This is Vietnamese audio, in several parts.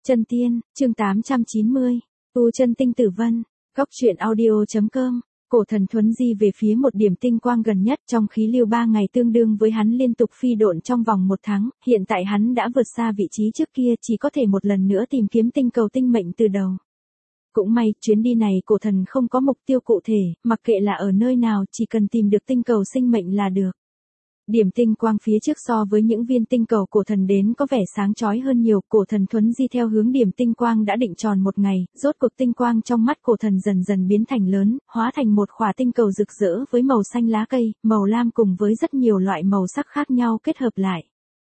Chân tiên, chương 890. Tu chân tinh tử vân. Góc truyện audio.com. Cổ thần Thuấn di về phía một điểm tinh quang gần nhất trong khí lưu 3 ngày tương đương với hắn liên tục phi độn trong vòng 1 tháng, hiện tại hắn đã vượt xa vị trí trước kia, chỉ có thể một lần nữa tìm kiếm tinh cầu tinh mệnh từ đầu. Cũng may, chuyến đi này cổ thần không có mục tiêu cụ thể, mặc kệ là ở nơi nào, chỉ cần tìm được tinh cầu sinh mệnh là được. Điểm tinh quang phía trước so với những viên tinh cầu cổ thần đến có vẻ sáng chói hơn nhiều, cổ thần Thuấn di theo hướng điểm tinh quang đã định tròn 1 ngày, rốt cuộc tinh quang trong mắt cổ thần dần dần biến thành lớn, hóa thành một khỏa tinh cầu rực rỡ với màu xanh lá cây, màu lam cùng với rất nhiều loại màu sắc khác nhau kết hợp lại.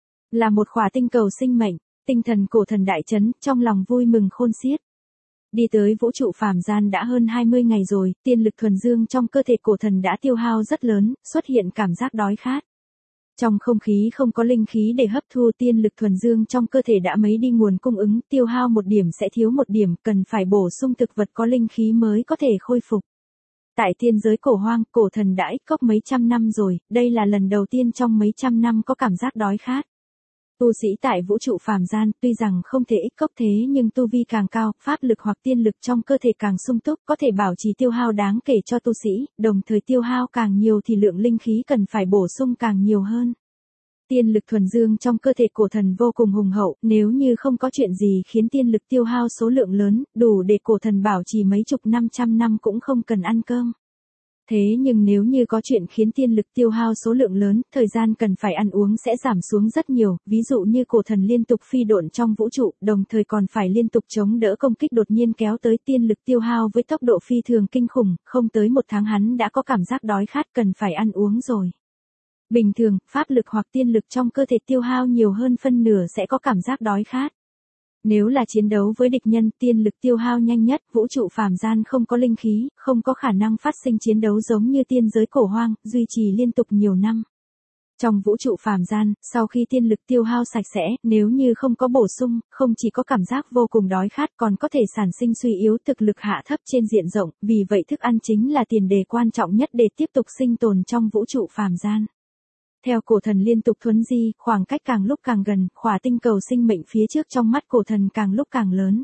Là một khỏa tinh cầu sinh mệnh, tinh thần cổ thần đại chấn, trong lòng vui mừng khôn xiết. Đi tới vũ trụ phàm gian đã hơn 20 ngày rồi, tiên lực thuần dương trong cơ thể cổ thần đã tiêu hao rất lớn, xuất hiện cảm giác đói khát. Trong không khí không có linh khí để hấp thu, tiên lực thuần dương trong cơ thể đã mấy đi nguồn cung ứng, tiêu hao 1 điểm sẽ thiếu 1 điểm, cần phải bổ sung thực vật có linh khí mới có thể khôi phục. Tại tiên giới cổ hoang, cổ thần đã ích cốc mấy trăm năm rồi, đây là lần đầu tiên trong mấy trăm năm có cảm giác đói khát. Tu sĩ tại vũ trụ phàm gian, tuy rằng không thể ích cốc thế nhưng tu vi càng cao, pháp lực hoặc tiên lực trong cơ thể càng sung túc, có thể bảo trì tiêu hao đáng kể cho tu sĩ, đồng thời tiêu hao càng nhiều thì lượng linh khí cần phải bổ sung càng nhiều hơn. Tiên lực thuần dương trong cơ thể cổ thần vô cùng hùng hậu, nếu như không có chuyện gì khiến tiên lực tiêu hao số lượng lớn, đủ để cổ thần bảo trì mấy chục 500 năm cũng không cần ăn cơm. Thế nhưng nếu như có chuyện khiến tiên lực tiêu hao số lượng lớn, thời gian cần phải ăn uống sẽ giảm xuống rất nhiều, ví dụ như cổ thần liên tục phi độn trong vũ trụ, đồng thời còn phải liên tục chống đỡ công kích đột nhiên kéo tới, tiên lực tiêu hao với tốc độ phi thường kinh khủng, không tới 1 tháng hắn đã có cảm giác đói khát cần phải ăn uống rồi. Bình thường, pháp lực hoặc tiên lực trong cơ thể tiêu hao nhiều hơn phân nửa sẽ có cảm giác đói khát. Nếu là chiến đấu với địch nhân, tiên lực tiêu hao nhanh nhất, vũ trụ phàm gian không có linh khí, không có khả năng phát sinh chiến đấu giống như tiên giới cổ hoang, duy trì liên tục nhiều năm. Trong vũ trụ phàm gian, sau khi tiên lực tiêu hao sạch sẽ, nếu như không có bổ sung, không chỉ có cảm giác vô cùng đói khát còn có thể sản sinh suy yếu, thực lực hạ thấp trên diện rộng, vì vậy thức ăn chính là tiền đề quan trọng nhất để tiếp tục sinh tồn trong vũ trụ phàm gian. Theo cổ thần liên tục thuấn di, khoảng cách càng lúc càng gần, khỏa tinh cầu sinh mệnh phía trước trong mắt cổ thần càng lúc càng lớn.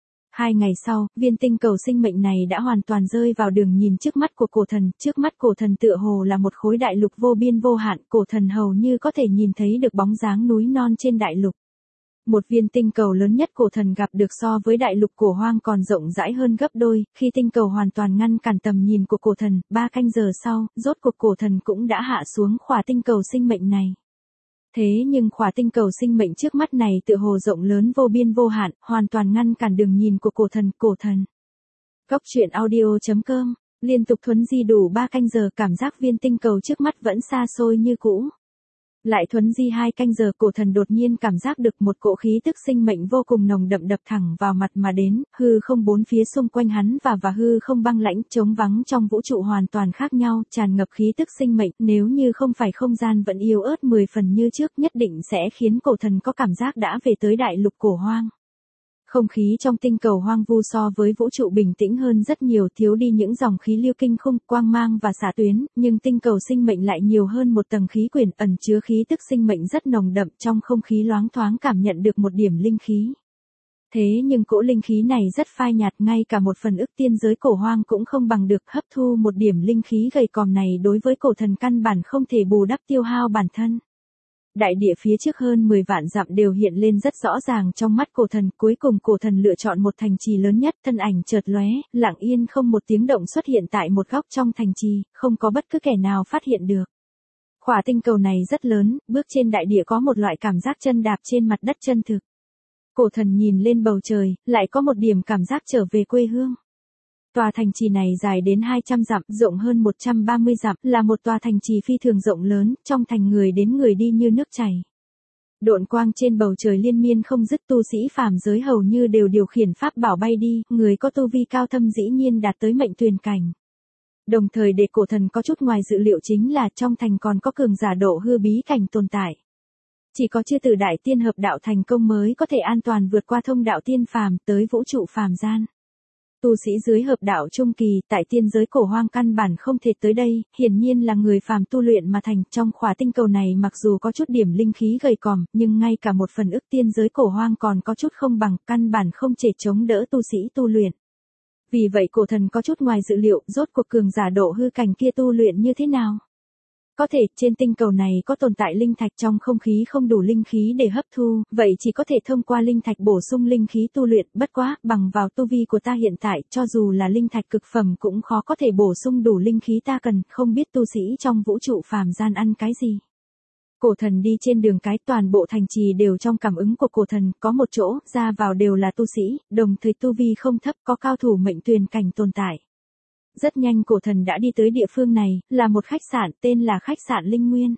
2 ngày sau, viên tinh cầu sinh mệnh này đã hoàn toàn rơi vào đường nhìn trước mắt của cổ thần, trước mắt cổ thần tựa hồ là một khối đại lục vô biên vô hạn, cổ thần hầu như có thể nhìn thấy được bóng dáng núi non trên đại lục. Một viên tinh cầu lớn nhất cổ thần gặp được so với đại lục cổ hoang còn rộng rãi hơn gấp đôi, khi tinh cầu hoàn toàn ngăn cản tầm nhìn của cổ thần, 3 canh giờ sau, rốt cuộc cổ thần cũng đã hạ xuống khỏa tinh cầu sinh mệnh này. Thế nhưng khỏa tinh cầu sinh mệnh trước mắt này tựa hồ rộng lớn vô biên vô hạn, hoàn toàn ngăn cản đường nhìn của cổ thần. Góc truyện audio.com, liên tục thuấn di đủ 3 canh giờ, cảm giác viên tinh cầu trước mắt vẫn xa xôi như cũ. Lại thuấn di 2 canh giờ, cổ thần đột nhiên cảm giác được một cỗ khí tức sinh mệnh vô cùng nồng đậm đập thẳng vào mặt mà đến, hư không bốn phía xung quanh hắn và hư không băng lãnh, trống vắng trong vũ trụ hoàn toàn khác nhau, tràn ngập khí tức sinh mệnh, nếu như không phải không gian vẫn yếu ớt 10 phần như trước, nhất định sẽ khiến cổ thần có cảm giác đã về tới đại lục cổ hoang. Không khí trong tinh cầu hoang vu so với vũ trụ bình tĩnh hơn rất nhiều, thiếu đi những dòng khí lưu kinh khủng, quang mang và xạ tuyến, nhưng tinh cầu sinh mệnh lại nhiều hơn một tầng khí quyển, ẩn chứa khí tức sinh mệnh rất nồng đậm, trong không khí loáng thoáng cảm nhận được một điểm linh khí. Thế nhưng cỗ linh khí này rất phai nhạt, ngay cả 1/10 tiên giới cổ hoang cũng không bằng được, hấp thu một điểm linh khí gầy còm này đối với cổ thần căn bản không thể bù đắp tiêu hao bản thân. Đại địa phía trước hơn 10 vạn dặm đều hiện lên rất rõ ràng trong mắt cổ thần, cuối cùng cổ thần lựa chọn một thành trì lớn nhất, thân ảnh chợt lóe, lặng yên không một tiếng động xuất hiện tại một góc trong thành trì, không có bất cứ kẻ nào phát hiện được. Khỏa tinh cầu này rất lớn, bước trên đại địa có một loại cảm giác chân đạp trên mặt đất chân thực. Cổ thần nhìn lên bầu trời, lại có một điểm cảm giác trở về quê hương. Tòa thành trì này dài đến 200 dặm, rộng hơn 130 dặm, là một tòa thành trì phi thường rộng lớn, trong thành người đến người đi như nước chảy. Độn quang trên bầu trời liên miên không dứt, tu sĩ phàm giới hầu như đều điều khiển pháp bảo bay đi, người có tu vi cao thâm dĩ nhiên đạt tới mệnh tuyền cảnh. Đồng thời để cổ thần có chút ngoài dự liệu chính là trong thành còn có cường giả độ hư bí cảnh tồn tại. Chỉ có chư tử đại tiên hợp đạo thành công mới có thể an toàn vượt qua thông đạo tiên phàm tới vũ trụ phàm gian. Tu sĩ dưới hợp đạo trung kỳ tại tiên giới cổ hoang căn bản không thể tới đây, hiển nhiên là người phàm tu luyện mà thành. Trong khỏa tinh cầu này mặc dù có chút điểm linh khí gầy còm, nhưng ngay cả một phần ức tiên giới cổ hoang còn có chút không bằng, căn bản không thể chống đỡ tu sĩ tu luyện. Vì vậy cổ thần có chút ngoài dự liệu, rốt cuộc cường giả độ hư cảnh kia tu luyện như thế nào? Có thể, trên tinh cầu này có tồn tại linh thạch, trong không khí không đủ linh khí để hấp thu, vậy chỉ có thể thông qua linh thạch bổ sung linh khí tu luyện, bất quá, bằng vào tu vi của ta hiện tại, cho dù là linh thạch cực phẩm cũng khó có thể bổ sung đủ linh khí ta cần, không biết tu sĩ trong vũ trụ phàm gian ăn cái gì. Cổ thần đi trên đường cái, toàn bộ thành trì đều trong cảm ứng của cổ thần, có một chỗ, ra vào đều là tu sĩ, đồng thời tu vi không thấp, có cao thủ mệnh tuyền cảnh tồn tại. Rất nhanh cổ thần đã đi tới địa phương này, là một khách sạn, tên là khách sạn Linh Nguyên.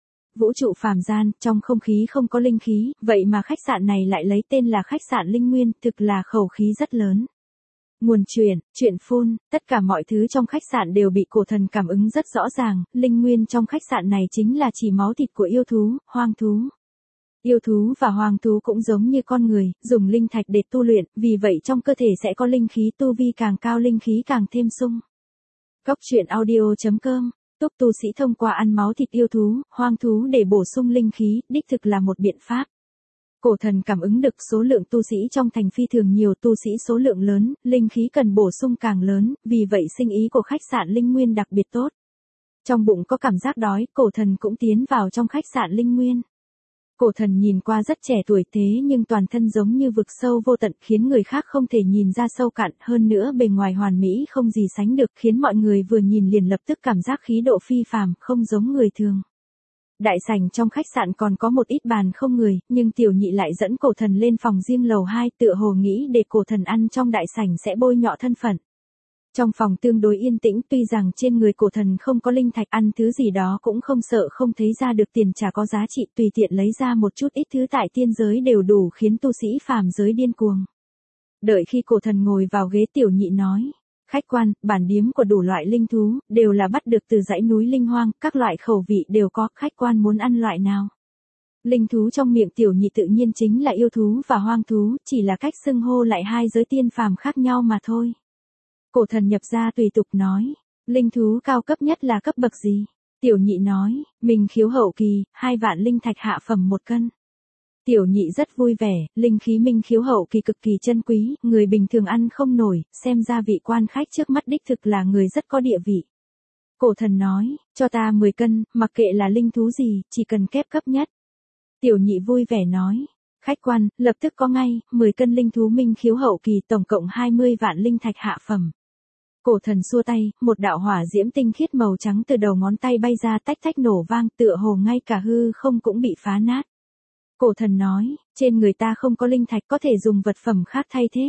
Vũ trụ phàm gian, trong không khí không có linh khí, vậy mà khách sạn này lại lấy tên là khách sạn Linh Nguyên, thực là khẩu khí rất lớn. Nguồn chuyện phun, tất cả mọi thứ trong khách sạn đều bị cổ thần cảm ứng rất rõ ràng, linh nguyên trong khách sạn này chính là chỉ máu thịt của yêu thú, hoang thú. Yêu thú và hoang thú cũng giống như con người, dùng linh thạch để tu luyện, vì vậy trong cơ thể sẽ có linh khí, tu vi càng cao linh khí càng thêm sung. Góc truyện audio.com, túc tu sĩ thông qua ăn máu thịt yêu thú, hoang thú để bổ sung linh khí, đích thực là một biện pháp. Cổ thần cảm ứng được số lượng tu sĩ trong thành phi thường nhiều, tu sĩ số lượng lớn, linh khí cần bổ sung càng lớn, vì vậy sinh ý của khách sạn Linh Nguyên đặc biệt tốt. Trong bụng có cảm giác đói, cổ thần cũng tiến vào trong khách sạn Linh Nguyên. Cổ thần nhìn qua rất trẻ tuổi thế nhưng toàn thân giống như vực sâu vô tận, khiến người khác không thể nhìn ra sâu cạn, hơn nữa bề ngoài hoàn mỹ không gì sánh được, khiến mọi người vừa nhìn liền lập tức cảm giác khí độ phi phàm, không giống người thường. Đại sảnh trong khách sạn còn có một ít bàn không người, nhưng tiểu nhị lại dẫn cổ thần lên phòng riêng lầu 2, tựa hồ nghĩ để cổ thần ăn trong đại sảnh sẽ bôi nhọ thân phận. Trong phòng tương đối yên tĩnh, tuy rằng trên người cổ thần không có linh thạch, ăn thứ gì đó cũng không sợ không thấy ra được tiền trả có giá trị, tùy tiện lấy ra một chút ít thứ tại tiên giới đều đủ khiến tu sĩ phàm giới điên cuồng. Đợi khi cổ thần ngồi vào ghế, tiểu nhị nói: khách quan, bản điếm của đủ loại linh thú, đều là bắt được từ dãy núi linh hoang, các loại khẩu vị đều có, khách quan muốn ăn loại nào? Linh thú trong miệng tiểu nhị tự nhiên chính là yêu thú và hoang thú, chỉ là cách xưng hô lại hai giới tiên phàm khác nhau mà thôi. Cổ thần nhập ra tùy tục nói: linh thú cao cấp nhất là cấp bậc gì? Tiểu nhị nói: mình khiếu hậu kỳ, 2 vạn linh thạch hạ phẩm 1 cân. Tiểu nhị rất vui vẻ, linh khí minh khiếu hậu kỳ cực kỳ chân quý, người bình thường ăn không nổi, xem ra vị quan khách trước mắt đích thực là người rất có địa vị. Cổ thần nói: cho ta 10 cân, mặc kệ là linh thú gì, chỉ cần kép cấp nhất. Tiểu nhị vui vẻ nói: khách quan, lập tức có ngay, 10 cân linh thú minh khiếu hậu kỳ, tổng cộng 20 vạn linh thạch hạ phẩm. Cổ thần xua tay, một đạo hỏa diễm tinh khiết màu trắng từ đầu ngón tay bay ra, tách tách nổ vang, tựa hồ ngay cả hư không cũng bị phá nát. Cổ thần nói: trên người ta không có linh thạch, có thể dùng vật phẩm khác thay thế.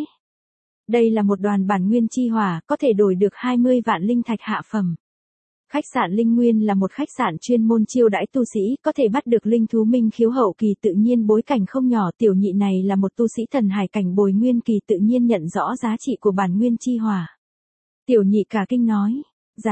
Đây là một đoàn bản nguyên chi hỏa, có thể đổi được 20 vạn linh thạch hạ phẩm. Khách sạn Linh Nguyên là một khách sạn chuyên môn chiêu đãi tu sĩ, có thể bắt được linh thú minh khiếu hậu kỳ, tự nhiên bối cảnh không nhỏ. Tiểu nhị này là một tu sĩ thần hải cảnh bồi nguyên kỳ, tự nhiên nhận rõ giá trị của bản nguyên chi hỏa. Tiểu nhị cả kinh nói: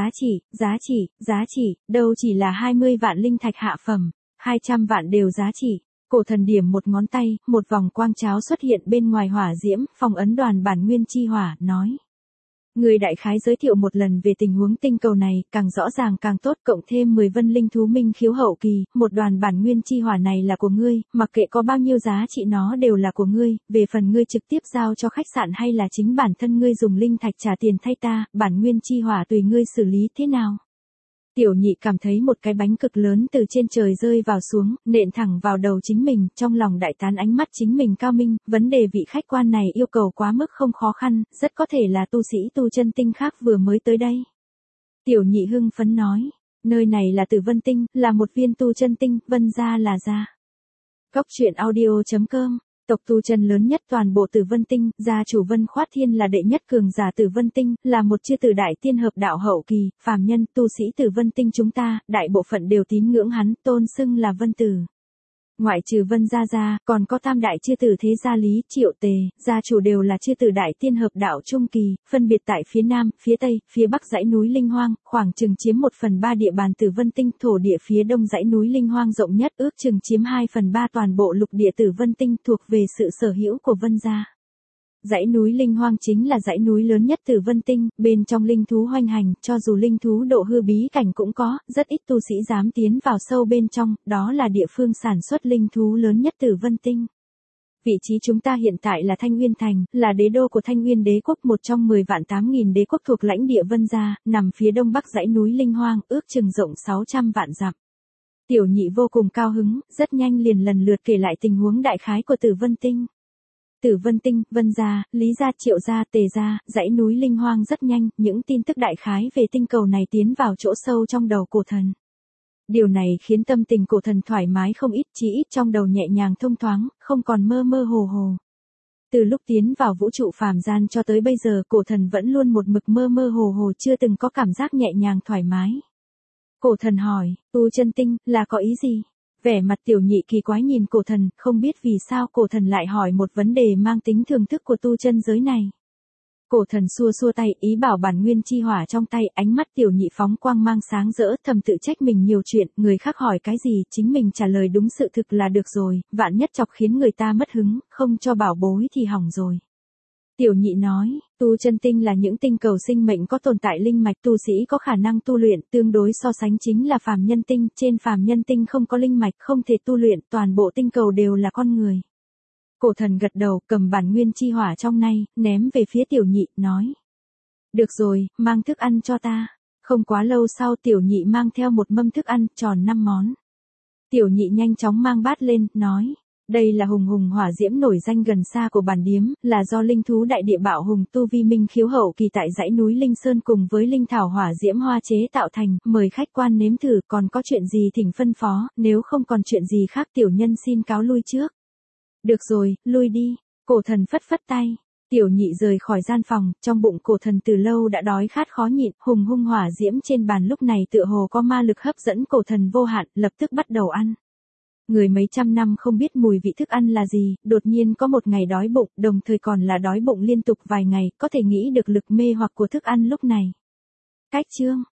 giá trị, đâu chỉ là 20 vạn linh thạch hạ phẩm, 200 vạn đều giá trị. Cổ thần điểm một ngón tay, một vòng quang cháo xuất hiện bên ngoài hỏa diễm, phong ấn đoàn bản nguyên chi hỏa, nói: người đại khái giới thiệu một lần về tình huống tinh cầu này, càng rõ ràng càng tốt, cộng thêm 10 vân linh thú minh khiếu hậu kỳ, một đoàn bản nguyên chi hỏa này là của ngươi, mặc kệ có bao nhiêu giá trị nó đều là của ngươi, về phần ngươi trực tiếp giao cho khách sạn hay là chính bản thân ngươi dùng linh thạch trả tiền thay ta, bản nguyên chi hỏa tùy ngươi xử lý thế nào. Tiểu nhị cảm thấy một cái bánh cực lớn từ trên trời rơi vào xuống, nện thẳng vào đầu chính mình, trong lòng đại tán ánh mắt chính mình cao minh, vấn đề vị khách quan này yêu cầu quá mức không khó khăn, rất có thể là tu sĩ tu chân tinh khác vừa mới tới đây. Tiểu nhị hưng phấn nói: nơi này là Tử Vân Tinh, là một viên tu chân tinh, Vân gia là gia. Góc truyện audio.com, tộc tu chân lớn nhất toàn bộ Tử Vân Tinh, gia chủ Vân Khoát Thiên là đệ nhất cường giả Tử Vân Tinh, là một chư tử đại tiên hợp đạo hậu kỳ, phàm nhân, tu sĩ Tử Vân Tinh chúng ta, đại bộ phận đều tín ngưỡng hắn, tôn xưng là Vân Tử. Ngoại trừ Vân gia gia, còn có tam đại chư tử Thế Gia Lý, Triệu Tề, gia chủ đều là chư tử đại tiên hợp đạo trung kỳ, phân biệt tại phía Nam, phía Tây, phía Bắc dãy núi Linh Hoang, khoảng chừng chiếm 1/3 địa bàn Tử Vân Tinh, thổ địa phía Đông dãy núi Linh Hoang rộng nhất, ước chừng chiếm 2/3 toàn bộ lục địa Tử Vân Tinh, thuộc về sự sở hữu của Vân gia. Dãy núi Linh Hoang chính là dãy núi lớn nhất Tử Vân Tinh, bên trong linh thú hoành hành, cho dù linh thú độ hư bí cảnh cũng có, rất ít tu sĩ dám tiến vào sâu bên trong, đó là địa phương sản xuất linh thú lớn nhất Tử Vân Tinh. Vị trí chúng ta hiện tại là Thanh Nguyên Thành, là đế đô của Thanh Nguyên đế quốc, một trong 10 vạn 8.000 đế quốc thuộc lãnh địa Vân Gia, nằm phía đông bắc dãy núi Linh Hoang, ước chừng rộng 600 vạn dặm. Tiểu Nhị vô cùng cao hứng, rất nhanh liền lần lượt kể lại tình huống đại khái của Tử Vân Tinh. Tử Vân Tinh, Vân Gia, Lý Gia, Triệu Gia, Tề Gia, dãy núi Linh Hoang rất nhanh, những tin tức đại khái về tinh cầu này tiến vào chỗ sâu trong đầu cổ thần. Điều này khiến tâm tình cổ thần thoải mái không ít, chỉ ít trong đầu nhẹ nhàng thông thoáng, không còn mơ mơ hồ hồ. Từ lúc tiến vào vũ trụ phàm gian cho tới bây giờ cổ thần vẫn luôn một mực mơ mơ hồ hồ, chưa từng có cảm giác nhẹ nhàng thoải mái. Cổ thần hỏi, tu chân tinh, là có ý gì? Vẻ mặt Tiểu Nhị kỳ quái nhìn cổ thần, không biết vì sao cổ thần lại hỏi một vấn đề mang tính thưởng thức của tu chân giới này. Cổ thần xua xua tay, ý bảo bản nguyên chi hỏa trong tay, ánh mắt Tiểu Nhị phóng quang mang sáng rỡ, thầm tự trách mình nhiều chuyện, người khác hỏi cái gì, chính mình trả lời đúng sự thực là được rồi, vạn nhất chọc khiến người ta mất hứng, không cho bảo bối thì hỏng rồi. Tiểu Nhị nói, tu chân tinh là những tinh cầu sinh mệnh có tồn tại linh mạch, tu sĩ có khả năng tu luyện, tương đối so sánh chính là phàm nhân tinh, trên phàm nhân tinh không có linh mạch, không thể tu luyện, toàn bộ tinh cầu đều là con người. Cổ thần gật đầu, cầm bản nguyên chi hỏa trong tay, ném về phía Tiểu Nhị, nói. Được rồi, mang thức ăn cho ta. Không quá lâu sau Tiểu Nhị mang theo một mâm thức ăn, tròn 5 món. Tiểu Nhị nhanh chóng mang bát lên, nói. Đây là hùng hùng hỏa diễm nổi danh gần xa của bản điếm, là do linh thú đại địa bạo hùng tu vi minh khiếu hậu kỳ tại dãy núi Linh Sơn cùng với linh thảo hỏa diễm hoa chế tạo thành, mời khách quan nếm thử, còn có chuyện gì thỉnh phân phó, nếu không còn chuyện gì khác tiểu nhân xin cáo lui trước. Được rồi, lui đi. Cổ thần phất phất tay. Tiểu Nhị rời khỏi gian phòng, trong bụng cổ thần từ lâu đã đói khát khó nhịn, hùng hung hỏa diễm trên bàn lúc này tựa hồ có ma lực hấp dẫn cổ thần vô hạn, lập tức bắt đầu ăn. Người mấy trăm năm không biết mùi vị thức ăn là gì, đột nhiên có một ngày đói bụng, đồng thời còn là đói bụng liên tục vài ngày, có thể nghĩ được lực mê hoặc của thức ăn lúc này. Cách chương